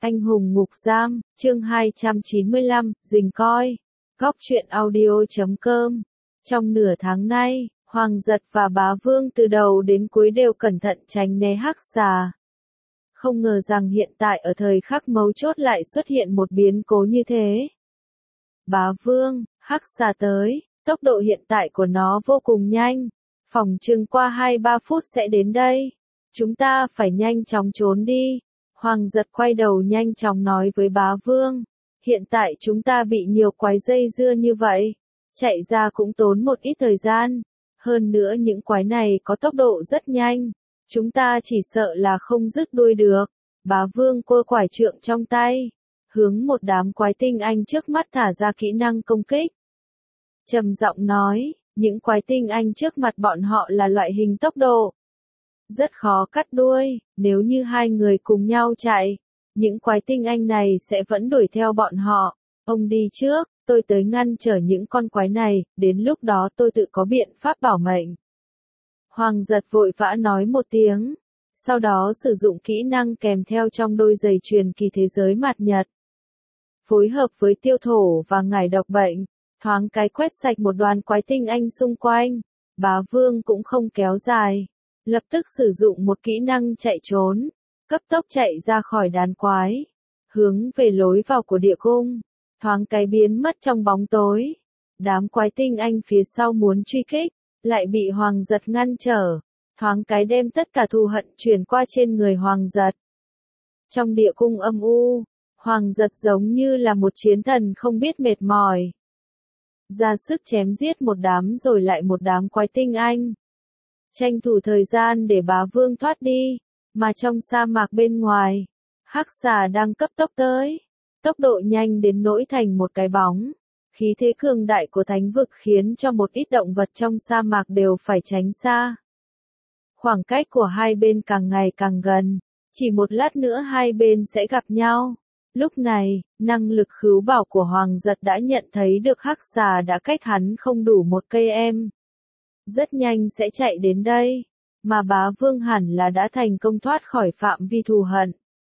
Anh hùng ngục giam, chương 295, Dình coi. Góc truyện audio.com. Trong nửa tháng nay, Hoàng Giật và Bá Vương từ đầu đến cuối đều cẩn thận tránh né hắc xà. Không ngờ rằng hiện tại ở thời khắc mấu chốt lại xuất hiện một biến cố như thế. Bá Vương, hắc xà tới, tốc độ hiện tại của nó vô cùng nhanh. Phỏng chừng qua 2-3 phút sẽ đến đây. Chúng ta phải nhanh chóng trốn đi. Hoàng Giật quay đầu nhanh chóng nói với Bá Vương. Hiện tại chúng ta bị nhiều quái dây dưa như vậy. Chạy ra cũng tốn một ít thời gian. Hơn nữa những quái này có tốc độ rất nhanh. Chúng ta chỉ sợ là không dứt đuôi được. Bá Vương cua quải trượng trong tay. Hướng một đám quái tinh anh trước mắt thả ra kỹ năng công kích. Trầm giọng nói, những quái tinh anh trước mặt bọn họ là loại hình tốc độ. Rất khó cắt đuôi, nếu như hai người cùng nhau chạy, những quái tinh anh này sẽ vẫn đuổi theo bọn họ. Ông đi trước, tôi tới ngăn trở những con quái này, đến lúc đó tôi tự có biện pháp bảo mệnh. Hoàng Giật vội vã nói một tiếng, sau đó sử dụng kỹ năng kèm theo trong đôi giày truyền kỳ thế giới mạt nhật. Phối hợp với tiêu thổ và ngải độc bệnh, thoáng cái quét sạch một đoàn quái tinh anh xung quanh. Bá Vương cũng không kéo dài. Lập tức sử dụng một kỹ năng chạy trốn, cấp tốc chạy ra khỏi đàn quái, hướng về lối vào của địa cung, thoáng cái biến mất trong bóng tối. Đám quái tinh anh phía sau muốn truy kích, lại bị Hoàng Giật ngăn trở, thoáng cái đem tất cả thù hận chuyển qua trên người Hoàng Giật. Trong địa cung âm u, Hoàng Giật giống như là một chiến thần không biết mệt mỏi. Ra sức chém giết một đám rồi lại một đám quái tinh anh. Tranh thủ thời gian để Bá Vương thoát đi, mà trong sa mạc bên ngoài, hắc xà đang cấp tốc tới, tốc độ nhanh đến nỗi thành một cái bóng. Khí thế cường đại của thánh vực khiến cho một ít động vật trong sa mạc đều phải tránh xa. Khoảng cách của hai bên càng ngày càng gần, chỉ một lát nữa hai bên sẽ gặp nhau. Lúc này, năng lực khứu bảo của Hoàng Giật đã nhận thấy được hắc xà đã cách hắn không đủ một cây em. Rất nhanh sẽ chạy đến đây, mà Bá Vương hẳn là đã thành công thoát khỏi phạm vi thù hận.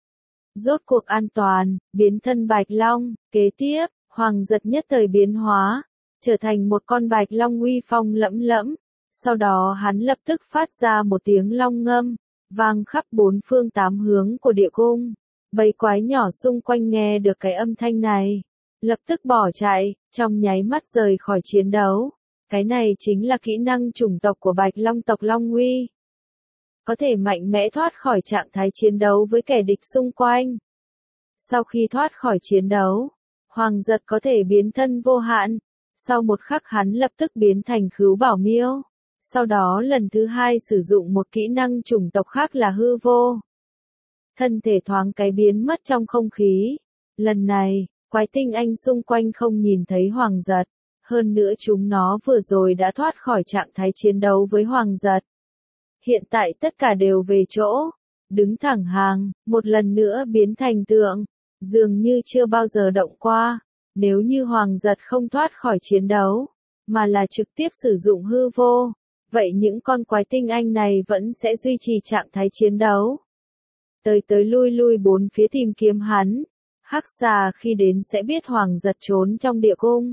Rốt cuộc an toàn, biến thân Bạch Long, kế tiếp, Hoàng Giật nhất thời biến hóa, trở thành một con Bạch Long uy phong lẫm lẫm, sau đó hắn lập tức phát ra một tiếng long ngâm, vang khắp bốn phương tám hướng của địa cung. Bầy quái nhỏ xung quanh nghe được cái âm thanh này, lập tức bỏ chạy, trong nháy mắt rời khỏi chiến đấu. Cái này chính là kỹ năng chủng tộc của Bạch Long tộc Long Uy. Có thể mạnh mẽ thoát khỏi trạng thái chiến đấu với kẻ địch xung quanh. Sau khi thoát khỏi chiến đấu, Hoàng Giật có thể biến thân vô hạn. Sau một khắc hắn lập tức biến thành khứu bảo miêu. Sau đó lần thứ hai sử dụng một kỹ năng chủng tộc khác là hư vô. Thân thể thoáng cái biến mất trong không khí. Lần này, quái tinh anh xung quanh không nhìn thấy Hoàng Giật. Hơn nữa chúng nó vừa rồi đã thoát khỏi trạng thái chiến đấu với Hoàng Giật. Hiện tại tất cả đều về chỗ, đứng thẳng hàng, một lần nữa biến thành tượng, dường như chưa bao giờ động qua. Nếu như Hoàng Giật không thoát khỏi chiến đấu, mà là trực tiếp sử dụng hư vô, vậy những con quái tinh anh này vẫn sẽ duy trì trạng thái chiến đấu. Tới lui bốn phía tìm kiếm hắn, hắc xà khi đến sẽ biết Hoàng Giật trốn trong địa cung.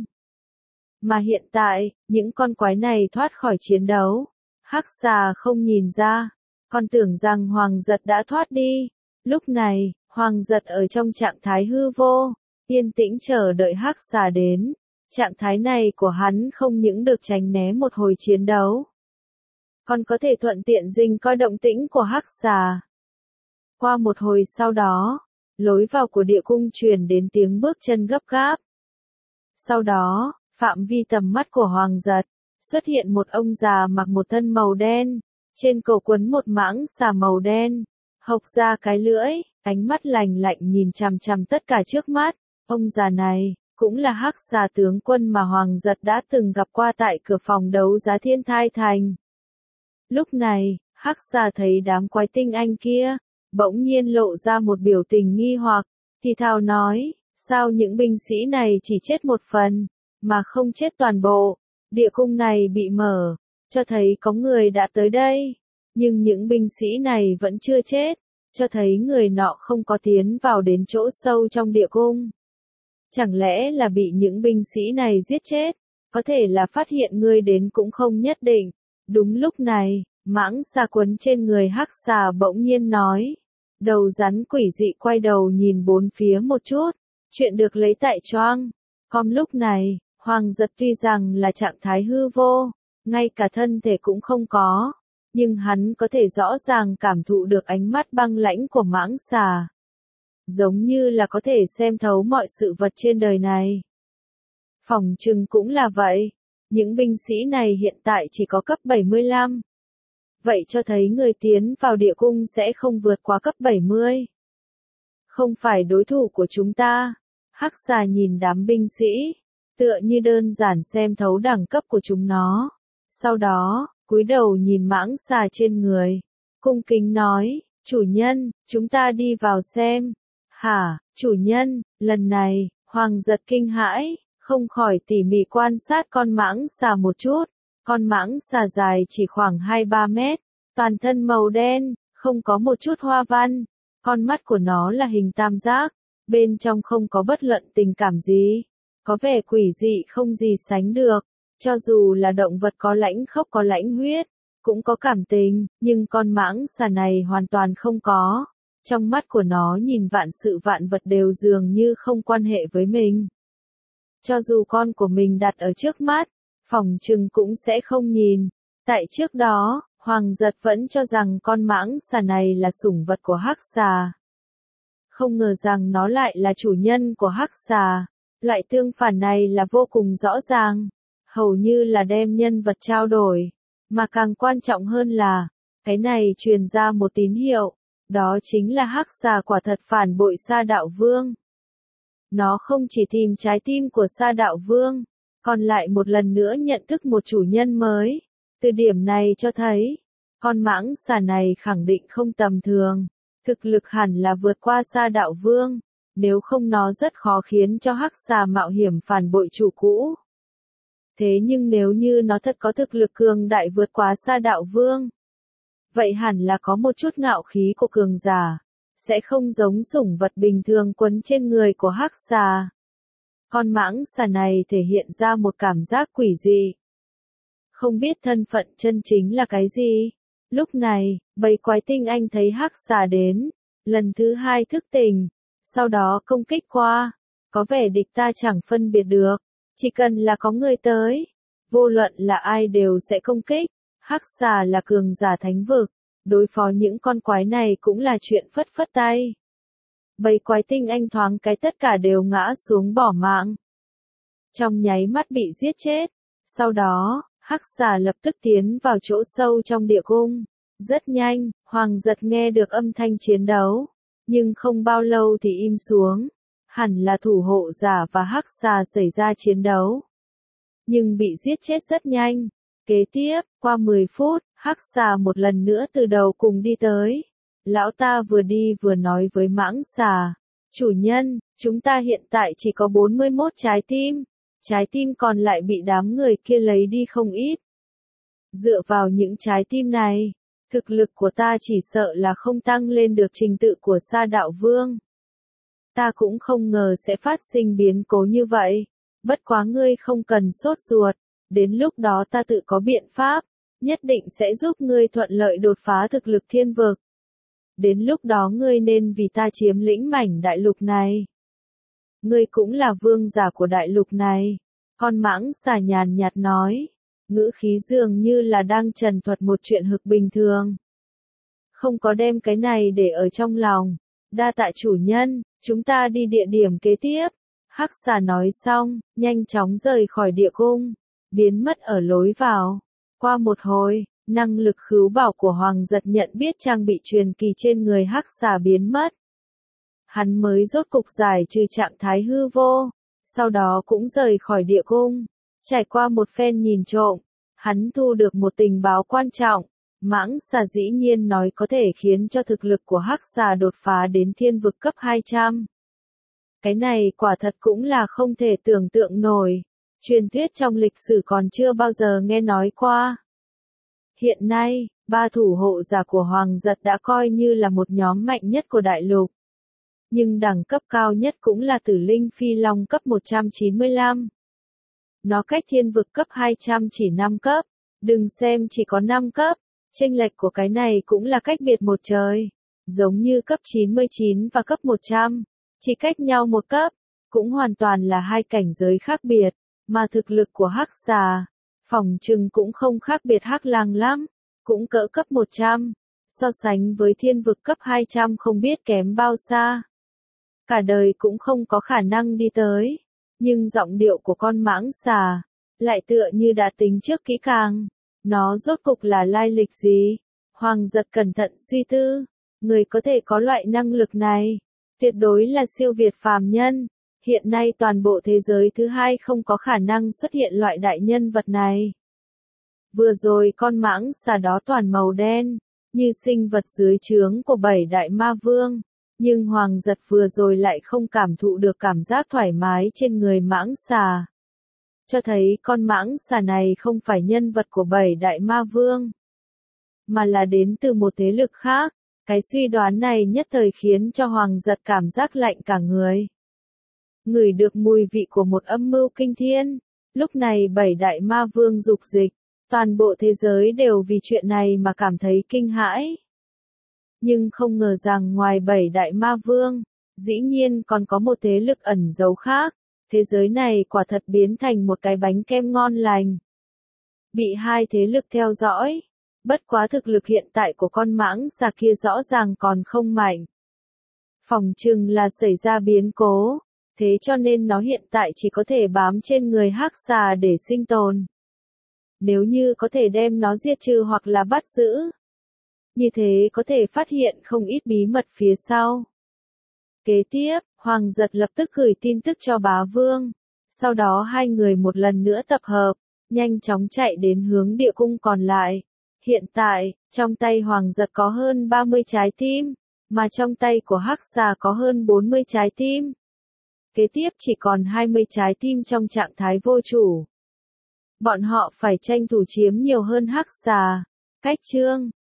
Mà hiện tại, những con quái này thoát khỏi chiến đấu. Hắc xà không nhìn ra, còn tưởng rằng Hoàng Giật đã thoát đi. Lúc này, Hoàng Giật ở trong trạng thái hư vô, yên tĩnh chờ đợi hắc xà đến. Trạng thái này của hắn không những được tránh né một hồi chiến đấu, còn có thể thuận tiện dình coi động tĩnh của hắc xà. Qua một hồi sau đó, lối vào của địa cung truyền đến tiếng bước chân gấp gáp. Sau đó, phạm vi tầm mắt của Hoàng Giật, xuất hiện một ông già mặc một thân màu đen, trên cổ quấn một mãng xà màu đen, hộc ra cái lưỡi, ánh mắt lạnh lạnh nhìn chằm chằm tất cả trước mắt. Ông già này, cũng là hắc xà tướng quân mà Hoàng Giật đã từng gặp qua tại cửa phòng đấu giá Thiên Thai Thành. Lúc này, hắc xà thấy đám quái tinh anh kia, bỗng nhiên lộ ra một biểu tình nghi hoặc, thì thào nói, sao những binh sĩ này chỉ chết một phần, mà không chết toàn bộ. Địa cung này bị mở, cho thấy có người đã tới đây, nhưng những binh sĩ này vẫn chưa chết, cho thấy người nọ không có tiến vào đến chỗ sâu trong địa cung. Chẳng lẽ là bị những binh sĩ này giết chết? Có thể là phát hiện ngươi đến cũng không nhất định. Đúng lúc này, mãng xà quấn trên người hắc xà bỗng nhiên nói. Đầu rắn quỷ dị quay đầu nhìn bốn phía một chút. Chuyện được lấy tại choang. Com lúc này, Hoàng Giật tuy rằng là trạng thái hư vô, ngay cả thân thể cũng không có, nhưng hắn có thể rõ ràng cảm thụ được ánh mắt băng lãnh của mãng xà. Giống như là có thể xem thấu mọi sự vật trên đời này. Phỏng chừng cũng là vậy. Những binh sĩ này hiện tại chỉ có cấp 75. Vậy cho thấy người tiến vào địa cung sẽ không vượt qua cấp 70. Không phải đối thủ của chúng ta. Hắc xà nhìn đám binh sĩ, tựa như đơn giản xem thấu đẳng cấp của chúng nó. Sau đó, cúi đầu nhìn mãng xà trên người, cung kính nói, chủ nhân, chúng ta đi vào xem. Hả, chủ nhân, lần này, Hoàng Giật kinh hãi, không khỏi tỉ mỉ quan sát con mãng xà một chút. Con mãng xà dài chỉ khoảng 2-3 mét, toàn thân màu đen, không có một chút hoa văn. Con mắt của nó là hình tam giác, bên trong không có bất luận tình cảm gì. Có vẻ quỷ dị không gì sánh được. Cho dù là động vật có lãnh khốc có lãnh huyết, cũng có cảm tình, nhưng con mãng xà này hoàn toàn không có. Trong mắt của nó nhìn vạn sự vạn vật đều dường như không quan hệ với mình. Cho dù con của mình đặt ở trước mắt, phỏng chừng cũng sẽ không nhìn. Tại trước đó, Hoàng Giật vẫn cho rằng con mãng xà này là sủng vật của hắc xà. Không ngờ rằng nó lại là chủ nhân của hắc xà. Loại tương phản này là vô cùng rõ ràng. Hầu như là đem nhân vật trao đổi. Mà càng quan trọng hơn là, cái này truyền ra một tín hiệu. Đó chính là hắc xà quả thật phản bội Sa Đạo Vương. Nó không chỉ tìm trái tim của Sa Đạo Vương, còn lại một lần nữa nhận thức một chủ nhân mới. Từ điểm này cho thấy, con mãng xà này khẳng định không tầm thường. Thực lực hẳn là vượt qua Sa Đạo Vương. Nếu không nó rất khó khiến cho hắc xà mạo hiểm phản bội chủ cũ. Thế nhưng nếu như nó thật có thực lực cường đại vượt quá Sa Đạo Vương, vậy hẳn là có một chút ngạo khí của cường giả, sẽ không giống sủng vật bình thường quấn trên người của hắc xà. Con mãng xà này thể hiện ra một cảm giác quỷ dị. Không biết thân phận chân chính là cái gì. Lúc này, bầy quái tinh anh thấy hắc xà đến, lần thứ hai thức tỉnh, sau đó công kích qua. Có vẻ địch ta chẳng phân biệt được, chỉ cần là có người tới, vô luận là ai đều sẽ công kích. Hắc xà là cường giả thánh vực, đối phó những con quái này cũng là chuyện phất phất tay. Bầy quái tinh anh thoáng cái tất cả đều ngã xuống bỏ mạng. Trong nháy mắt bị giết chết. Sau đó, hắc xà lập tức tiến vào chỗ sâu trong địa cung. Rất nhanh, Hoàng Giật nghe được âm thanh chiến đấu. Nhưng không bao lâu thì im xuống. Hẳn là thủ hộ giả và hắc xà xảy ra chiến đấu. Nhưng bị giết chết rất nhanh. Kế tiếp, qua 10 phút, hắc xà một lần nữa từ đầu cùng đi tới. Lão ta vừa đi vừa nói với mãng xà. Chủ nhân, chúng ta hiện tại chỉ có 41 trái tim. Trái tim còn lại bị đám người kia lấy đi không ít. Dựa vào những trái tim này, thực lực của ta chỉ sợ là không tăng lên được trình tự của Sa Đạo Vương. Ta cũng không ngờ sẽ phát sinh biến cố như vậy. Bất quá ngươi không cần sốt ruột. Đến lúc đó ta tự có biện pháp, nhất định sẽ giúp ngươi thuận lợi đột phá thực lực thiên vực. Đến lúc đó ngươi nên vì ta chiếm lĩnh mảnh đại lục này. Ngươi cũng là vương giả của đại lục này. Con mãng xà nhàn nhạt nói, ngữ khí dường như là đang trần thuật một chuyện hực bình thường. Không có đem cái này để ở trong lòng. Đa tạ chủ nhân, chúng ta đi địa điểm kế tiếp. Hắc xà nói xong, nhanh chóng rời khỏi địa cung, biến mất ở lối vào. Qua một hồi, năng lực khứu bảo của Hoàng Giật nhận biết trang bị truyền kỳ trên người hắc xà biến mất. Hắn mới rốt cục giải trừ trạng thái hư vô, sau đó cũng rời khỏi địa cung. Trải qua một phen nhìn trộm, hắn thu được một tình báo quan trọng. Mãng xà dĩ nhiên nói có thể khiến cho thực lực của hắc xà đột phá đến thiên vực cấp 200. Cái này quả thật cũng là không thể tưởng tượng nổi. Truyền thuyết trong lịch sử còn chưa bao giờ nghe nói qua. Hiện nay, Ba thủ hộ giả của Hoàng Giật đã coi như là một nhóm mạnh nhất của đại lục. Nhưng đẳng cấp cao nhất cũng là Tử Linh Phi Long cấp 195. Nó cách thiên vực cấp 200 chỉ 5 cấp. Đừng xem chỉ có 5 cấp, chênh lệch của cái này cũng là cách biệt một trời. Giống như cấp 99 và cấp 100, chỉ cách nhau một cấp, cũng hoàn toàn là hai cảnh giới khác biệt, mà thực lực của Hắc Xà, phỏng chừng cũng không khác biệt Hắc Lang lắm, cũng cỡ cấp 100, so sánh với thiên vực cấp 200 không biết kém bao xa. Cả đời cũng không có khả năng đi tới, nhưng giọng điệu của con mãng xà, lại tựa như đã tính trước kỹ càng. Nó rốt cục là lai lịch gì? Hoàng Giật cẩn thận suy tư, người có thể có loại năng lực này, tuyệt đối là siêu việt phàm nhân. Hiện nay toàn bộ thế giới thứ hai không có khả năng xuất hiện loại đại nhân vật này. Vừa rồi con mãng xà đó toàn màu đen, như sinh vật dưới trướng của 7 đại ma vương. Nhưng Hoàng Giật vừa rồi lại không cảm thụ được cảm giác thoải mái trên người mãng xà. Cho thấy con mãng xà này không phải nhân vật của 7 đại ma vương, mà là đến từ một thế lực khác. Cái suy đoán này nhất thời khiến cho Hoàng Giật cảm giác lạnh cả người. Ngửi được mùi vị của một âm mưu kinh thiên. Lúc này 7 đại ma vương dục dịch, toàn bộ thế giới đều vì chuyện này mà cảm thấy kinh hãi. Nhưng không ngờ rằng ngoài 7 đại ma vương, dĩ nhiên còn có một thế lực ẩn giấu khác. Thế giới này quả thật biến thành một cái bánh kem ngon lành. Bị hai thế lực theo dõi. Bất quá thực lực hiện tại của con mãng xà kia rõ ràng còn không mạnh. Phỏng chừng là xảy ra biến cố. Thế cho nên nó hiện tại chỉ có thể bám trên người Hắc Xà để sinh tồn. Nếu như có thể đem nó diệt trừ hoặc là bắt giữ, như thế có thể phát hiện không ít bí mật phía sau. Kế tiếp, Hoàng Giật lập tức gửi tin tức cho Bá Vương. Sau đó hai người một lần nữa tập hợp, nhanh chóng chạy đến hướng địa cung còn lại. Hiện tại, trong tay Hoàng Giật có hơn 30 trái tim, mà trong tay của Hắc Xà có hơn 40 trái tim. Kế tiếp chỉ còn 20 trái tim trong trạng thái vô chủ. Bọn họ phải tranh thủ chiếm nhiều hơn Hắc Xà. Cách chương